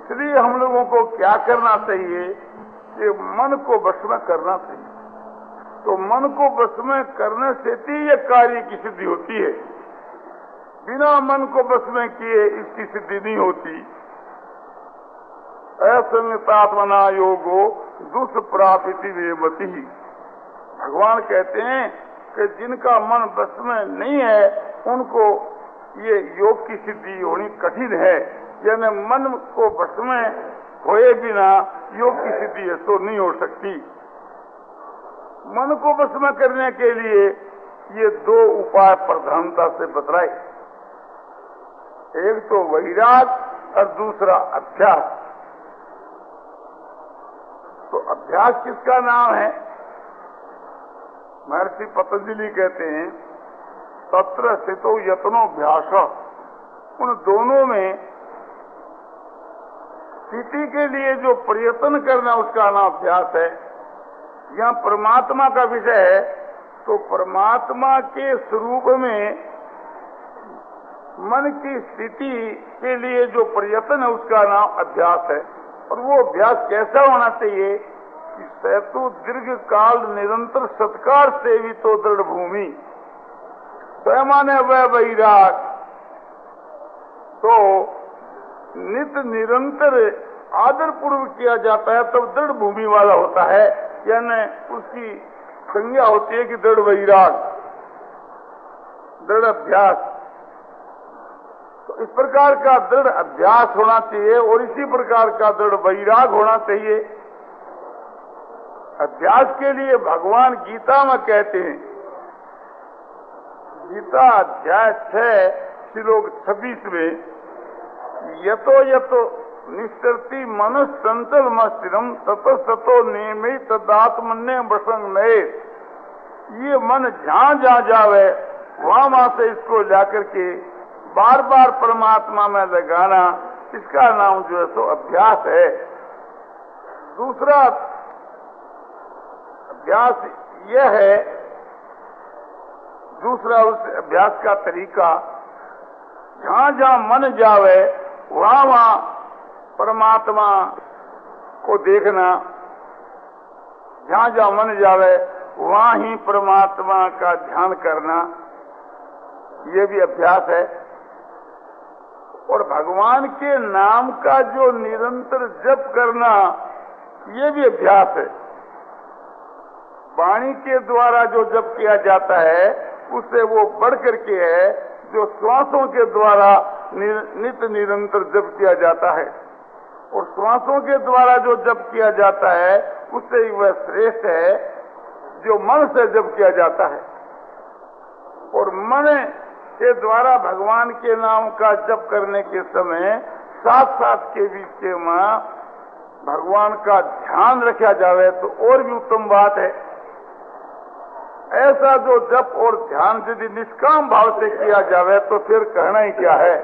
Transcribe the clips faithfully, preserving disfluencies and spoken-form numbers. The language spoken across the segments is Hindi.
इसलिए हम लोगों को क्या करना चाहिए कि मन को वश में करना चाहिए। तो मन को वश में करने से ही ये कार्य की सिद्धि होती है। बिना मन को वश में किए इसकी सिद्धि नहीं होती। असंगतात्मना योगो दुष्प्रापिति वेमति। भगवान कहते हैं कि जिनका मन वश में नहीं है उनको ये योग की सिद्धि होनी कठिन है। यानी मन को वश में होए बिना योग की सिद्धि तो नहीं हो सकती। मन को वश में करने के लिए ये दो उपाय प्रधानता से बतलाए। एक तो वैराग और दूसरा अभ्यास। तो अभ्यास किसका नाम है? महर्षि पतंजलि कहते हैं तत्र स्थितो यत्नोऽभ्यास। उन दोनों में स्थिति के लिए जो प्रयत्न करना उसका नाम अभ्यास है। यहाँ परमात्मा का विषय है तो परमात्मा के स्वरूप में मन की स्थिति के लिए जो प्रयत्न है उसका नाम अभ्यास है। और वो अभ्यास कैसा होना चाहिए कि सैतु दीर्घ काल निरंतर सत्कार सेवित तो दृढ़ भूमि स्वयं वह वैराग। तो नित निरंतर आदर पूर्वक किया जाता है तब दृढ़ भूमि वाला होता है। यानी उसकी संज्ञा होती है कि दृढ़ वैराग, दृढ़ अभ्यास। तो इस प्रकार का दृढ़ अभ्यास होना चाहिए और इसी प्रकार का दृढ़ वैराग होना चाहिए। अभ्यास के लिए भगवान गीता में कहते हैं, गीता अध्याय छह श्लोक छब्बीस में, यतो यतो निष्ठर्ति मनुष्य संचल मस्तिरम ततो सतो नियमित तदात्मन्य वसंग नए। ये मन जहां जहां जावे वहां वहां से इसको जाकर के बार बार परमात्मा में लगाना, इसका नाम जो है सो अभ्यास है। दूसरा अभ्यास यह है, दूसरा उस अभ्यास का तरीका, जहां जहां मन जावे वहां वहां परमात्मा को देखना, जहां जहां मन जावे वहां ही परमात्मा का ध्यान करना, ये भी अभ्यास है। और भगवान के नाम का जो निरंतर जप करना, ये भी अभ्यास है। वाणी के द्वारा जो जप किया जाता है उससे वो बढ़ करके है जो श्वासों के द्वारा नित निरंतर जप किया जाता है। और श्वासों के द्वारा जो जप किया जाता है उससे ही वह श्रेष्ठ है जो मन से जप किया जाता है। और मन के द्वारा भगवान के नाम का जप करने के समय साथ साथ के बीच में भगवान का ध्यान रखा जाए तो और भी उत्तम बात है। ऐसा जो जप और ध्यान यदि निष्काम भाव से किया जाए तो फिर कहना ही क्या है।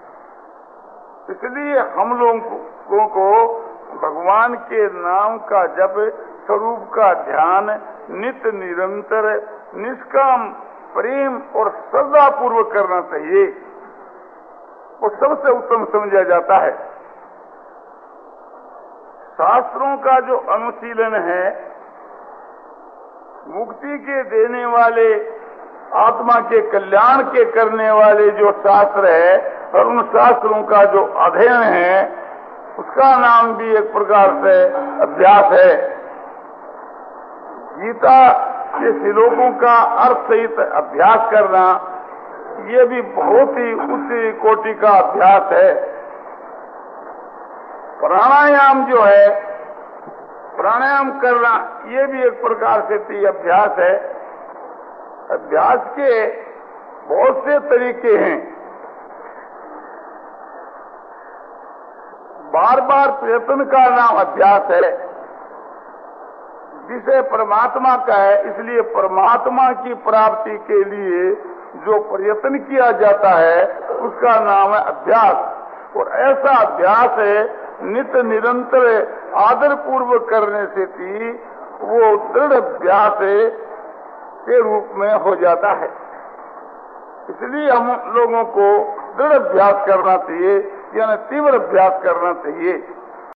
इसलिए हम लोगों को भगवान के नाम का जप, स्वरूप का ध्यान नित निरंतर निष्काम प्रेम और श्रद्धा पूर्वक करना चाहिए। वो सबसे उत्तम समझा जाता है। शास्त्रों का जो अनुशीलन है, मुक्ति के देने वाले, आत्मा के कल्याण के करने वाले जो शास्त्र है और उन शास्त्रों का जो अध्ययन है उसका नाम भी एक प्रकार से अभ्यास है। गीता के श्लोकों का अर्थ सहित अभ्यास करना, ये भी बहुत ही उच्च कोटि का अभ्यास है। प्राणायाम जो है, प्राणायाम करना, ये भी एक प्रकार से अभ्यास है। अभ्यास के बहुत से तरीके हैं। बार बार प्रयत्न का नाम अभ्यास है। विषय परमात्मा का है, इसलिए परमात्मा की प्राप्ति के लिए जो प्रयत्न किया जाता है उसका नाम है अभ्यास। और ऐसा अभ्यास है नित निरंतर आदर पूर्वक करने से भी वो दृढ़ अभ्यास के रूप में हो जाता है। इसलिए हम लोगों को दृढ़ अभ्यास करना चाहिए। यानी तीव्र अभ्यास करना चाहिए।